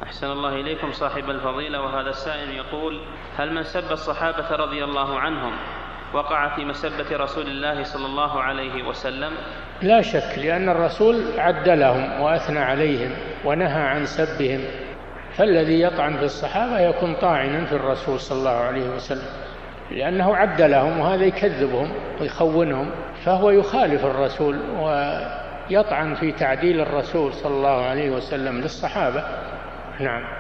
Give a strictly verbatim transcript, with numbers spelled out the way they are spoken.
أحسن الله إليكم صاحب الفضيلة. وهذا السائل يقول: هل من سب الصحابة رضي الله عنهم وقع في مسبة رسول الله صلى الله عليه وسلم؟ لا شك، لأن الرسول عد لهم وأثنى عليهم ونهى عن سبهم، فالذي يطعن في الصحابة يكون طاعنا في الرسول صلى الله عليه وسلم، لأنه عد لهم، وهذا يكذبهم ويخونهم، فهو يخالف الرسول ويطعن في تعديل الرسول صلى الله عليه وسلم للصحابة. نعم.